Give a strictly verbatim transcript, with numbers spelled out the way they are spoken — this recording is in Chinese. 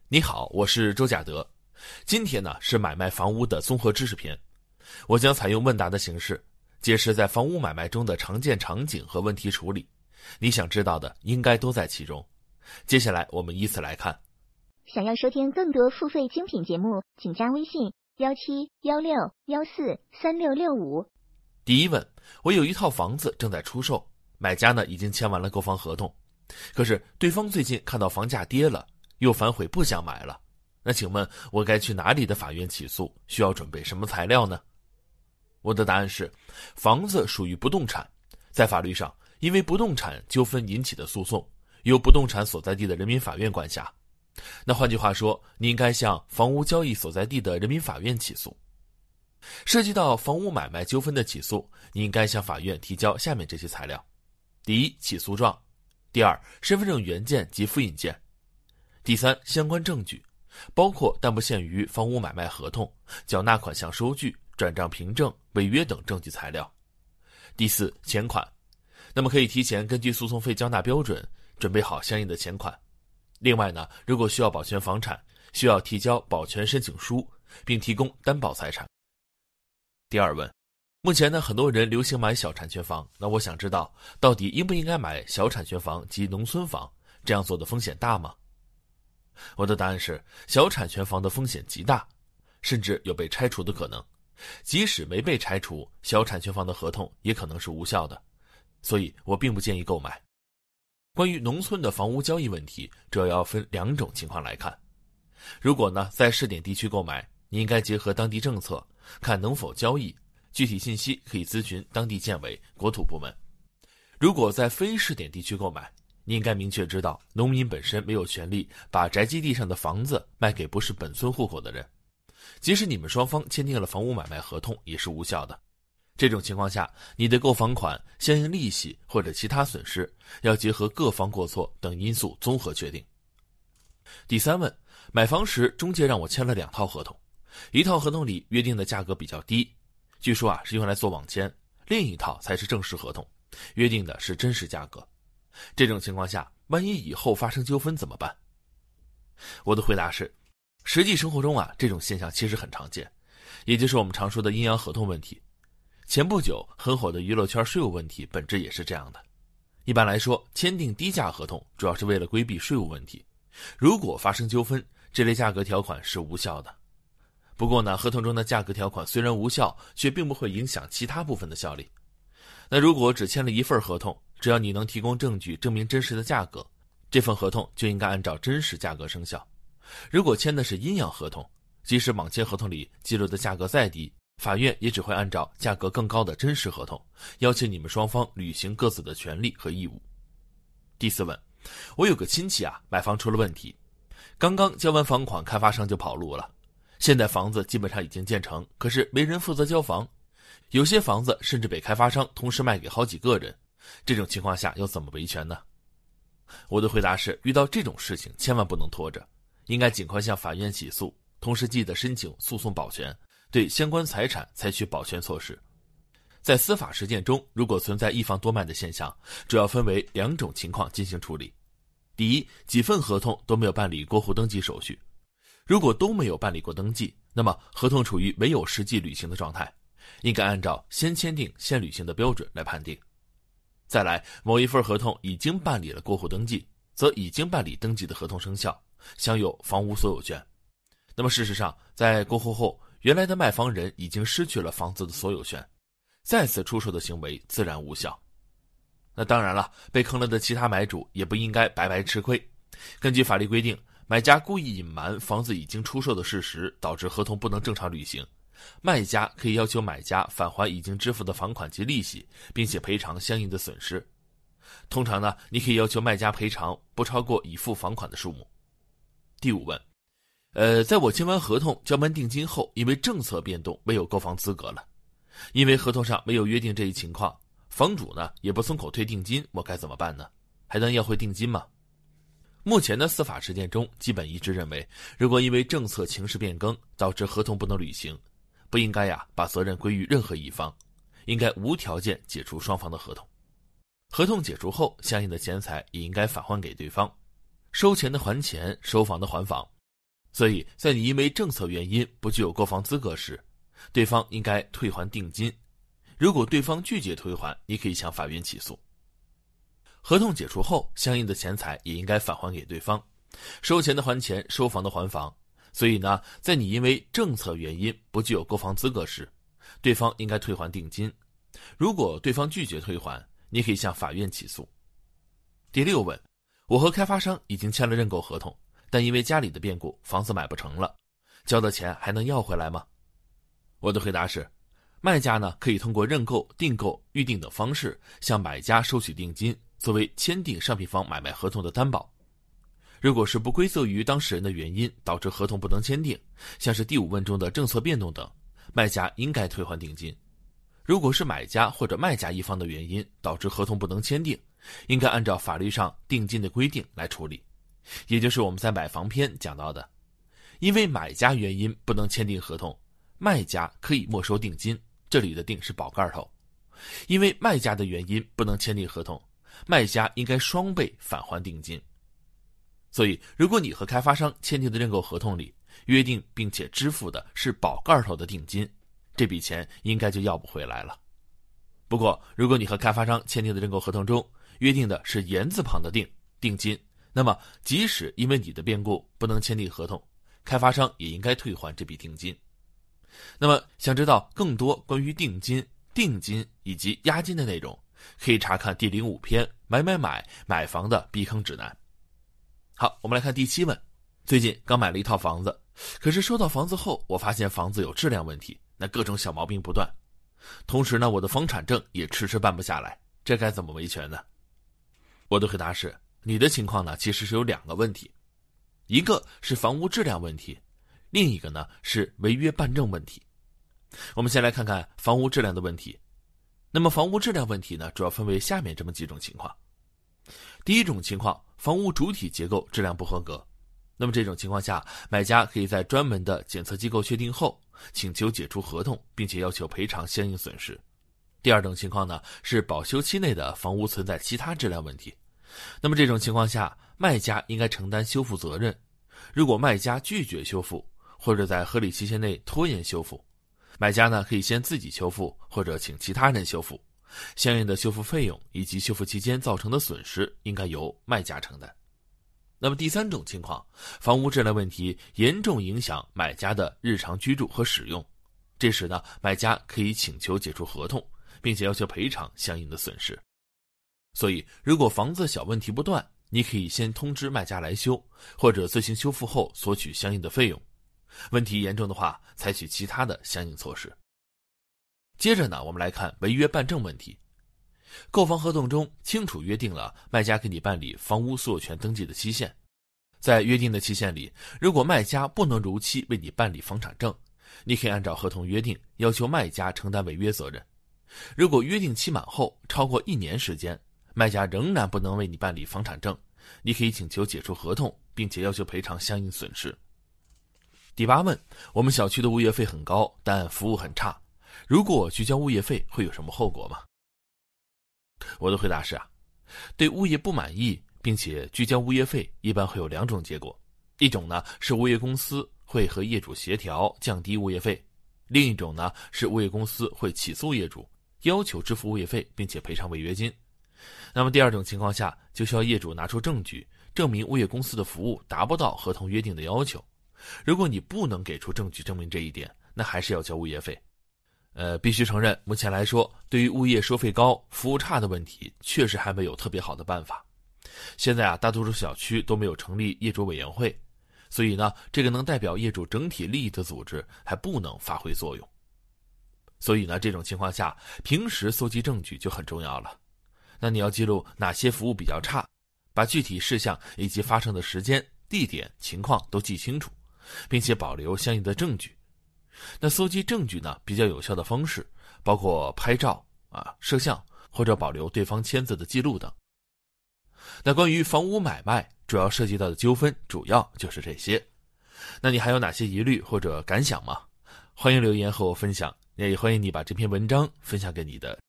你好，我是周甲德。今天呢是买卖房屋的综合知识篇，我将采用问答的形式，揭示在房屋买卖中的常见场景和问题处理。你想知道的应该都在其中。接下来我们依次来看。 想要收听更多付费精品节目，请加微信幺七幺六幺四三六六五。 第一问，我有一套房子正在出售，买家呢已经签完了购房合同，可是对方最近看到房价跌了，又反悔不想买了，那请问我该去哪里的法院起诉？需要准备什么材料呢？我的答案是，房子属于不动产，在法律上，因为不动产纠纷引起的诉讼，由不动产所在地的人民法院管辖。那换句话说，你应该向房屋交易所在地的人民法院起诉。涉及到房屋买卖纠纷的起诉，你应该向法院提交下面这些材料：第一，起诉状；第二，身份证原件及复印件；第三，相关证据，包括但不限于房屋买卖合同、缴纳款项收据、转账凭证、违约等证据材料；第四，钱款。那么可以提前根据诉讼费交纳标准准备好相应的钱款。另外呢，如果需要保全房产，需要提交保全申请书，并提供担保财产。第二问，目前呢很多人流行买小产权房，那我想知道到底应不应该买小产权房及农村房，这样做的风险大吗？我的答案是，小产权房的风险极大，甚至有被拆除的可能。即使没被拆除，小产权房的合同也可能是无效的，所以我并不建议购买。关于农村的房屋交易问题，主要分两种情况来看。如果呢在试点地区购买，你应该结合当地政策，看能否交易，具体信息可以咨询当地建委、国土部门。如果在非试点地区购买，你应该明确知道，农民本身没有权利把宅基地上的房子卖给不是本村户口的人，即使你们双方签订了房屋买卖合同，也是无效的。这种情况下，你的购房款、相应利息或者其他损失，要结合各方过错等因素综合确定。第三问，买房时中介让我签了两套合同，一套合同里约定的价格比较低，据说啊是用来做网签，另一套才是正式合同，约定的是真实价格。这种情况下，万一以后发生纠纷怎么办？我的回答是，实际生活中啊，这种现象其实很常见，也就是我们常说的阴阳合同问题。前不久很火的娱乐圈税务问题本质也是这样的。一般来说，签订低价合同主要是为了规避税务问题，如果发生纠纷，这类价格条款是无效的。不过呢，合同中的价格条款虽然无效，却并不会影响其他部分的效力。那如果只签了一份合同，只要你能提供证据证明真实的价格，这份合同就应该按照真实价格生效。如果签的是阴阳合同，即使网签合同里记录的价格再低，法院也只会按照价格更高的真实合同，要求你们双方履行各自的权利和义务。第四问，我有个亲戚啊，买房出了问题，刚刚交完房款，开发商就跑路了。现在房子基本上已经建成，可是没人负责交房，有些房子甚至被开发商同时卖给好几个人，这种情况下要怎么维权呢？我的回答是，遇到这种事情千万不能拖着，应该尽快向法院起诉，同时记得申请诉讼保全，对相关财产采取保全措施。在司法实践中，如果存在一房多卖的现象，主要分为两种情况进行处理。第一，几份合同都没有办理过户登记手续。如果都没有办理过登记，那么合同处于没有实际履行的状态，应该按照先签订先履行的标准来判定。再来，某一份合同已经办理了过户登记，则已经办理登记的合同生效，享有房屋所有权。那么事实上，在过户后，原来的卖房人已经失去了房子的所有权，再次出售的行为自然无效。那当然了，被坑了的其他买主也不应该白白吃亏。根据法律规定，买家故意隐瞒房子已经出售的事实，导致合同不能正常履行，卖家可以要求买家返还已经支付的房款及利息，并且赔偿相应的损失。通常呢，你可以要求卖家赔偿不超过已付房款的数目。第五问，呃，在我签完合同交完定金后，因为政策变动没有购房资格了，因为合同上没有约定这一情况，房主呢也不松口退定金，我该怎么办呢？还能要回定金吗？目前的司法实践中基本一致认为，如果因为政策情势变更导致合同不能履行，不应该呀把责任归于任何一方，应该无条件解除双方的合同。合同解除后，相应的钱财也应该返还给对方，收钱的还钱，收房的还房。 所以在你因为政策原因不具有购房资格时，对方应该退还定金。如果对方拒绝退还，你可以向法院起诉。合同解除后，相应的钱财也应该返还给对方，收钱的还钱，收房的还房。所以呢，在你因为政策原因不具有购房资格时，对方应该退还定金。如果对方拒绝退还，你可以向法院起诉。第六问，我和开发商已经签了认购合同，但因为家里的变故，房子买不成了，交的钱还能要回来吗？我的回答是，卖家呢可以通过认购、订购、预定等方式向买家收取定金，作为签订商品房买卖合同的担保。如果是不归责于当事人的原因导致合同不能签订，像是第五问中的政策变动等，卖家应该退还定金。如果是买家或者卖家一方的原因导致合同不能签订，应该按照法律上定金的规定来处理，也就是我们在买房篇讲到的，因为买家原因不能签订合同，卖家可以没收定金，这里的定是宝盖头。因为卖家的原因不能签订合同，卖家应该双倍返还定金。所以如果你和开发商签订的认购合同里约定并且支付的是宝盖头的定金，这笔钱应该就要不回来了。不过如果你和开发商签订的认购合同中约定的是言字旁的定定金，那么即使因为你的变故不能签订合同，开发商也应该退还这笔定金。那么想知道更多关于定金、定金以及押金的内容，可以查看第零五篇买买买买房的避坑指南。好，我们来看第七问。最近刚买了一套房子，可是收到房子后，我发现房子有质量问题，那各种小毛病不断。同时呢，我的房产证也迟迟办不下来，这该怎么维权呢？我的回答是，你的情况呢，其实是有两个问题，一个是房屋质量问题，另一个呢是违约办证问题。我们先来看看房屋质量的问题。那么房屋质量问题呢，主要分为下面这么几种情况。第一种情况，房屋主体结构质量不合格。那么这种情况下，买家可以在专门的检测机构确定后，请求解除合同，并且要求赔偿相应损失。第二种情况呢，是保修期内的房屋存在其他质量问题。那么这种情况下，卖家应该承担修复责任。如果卖家拒绝修复，或者在合理期限内拖延修复，买家呢可以先自己修复，或者请其他人修复。相应的修复费用以及修复期间造成的损失应该由卖家承担。那么第三种情况，房屋质量问题严重影响买家的日常居住和使用，这时呢，买家可以请求解除合同，并且要求赔偿相应的损失。所以如果房子小问题不断，你可以先通知卖家来修，或者自行修复后索取相应的费用。问题严重的话，采取其他的相应措施。接着呢，我们来看违约办证问题。购房合同中清楚约定了卖家给你办理房屋所有权登记的期限。在约定的期限里，如果卖家不能如期为你办理房产证，你可以按照合同约定要求卖家承担违约责任。如果约定期满后超过一年时间，卖家仍然不能为你办理房产证，你可以请求解除合同，并且要求赔偿相应损失。第八问，我们小区的物业费很高，但服务很差，如果拒交物业费会有什么后果吗？我的回答是啊，对物业不满意并且拒交物业费，一般会有两种结果。一种呢是物业公司会和业主协调降低物业费，另一种呢是物业公司会起诉业主，要求支付物业费并且赔偿违约金。那么第二种情况下，就需要业主拿出证据证明物业公司的服务达不到合同约定的要求。如果你不能给出证据证明这一点，那还是要交物业费。呃，必须承认，目前来说，对于物业收费高、服务差的问题，确实还没有特别好的办法。现在啊，大多数小区都没有成立业主委员会，所以呢，这个能代表业主整体利益的组织还不能发挥作用。所以呢，这种情况下，平时搜集证据就很重要了。那你要记录哪些服务比较差，把具体事项以及发生的时间、地点、情况都记清楚，并且保留相应的证据。那搜集证据呢，比较有效的方式包括拍照啊、摄像或者保留对方签字的记录等。那关于房屋买卖主要涉及到的纠纷，主要就是这些。那你还有哪些疑虑或者感想吗？欢迎留言和我分享，也欢迎你把这篇文章分享给你的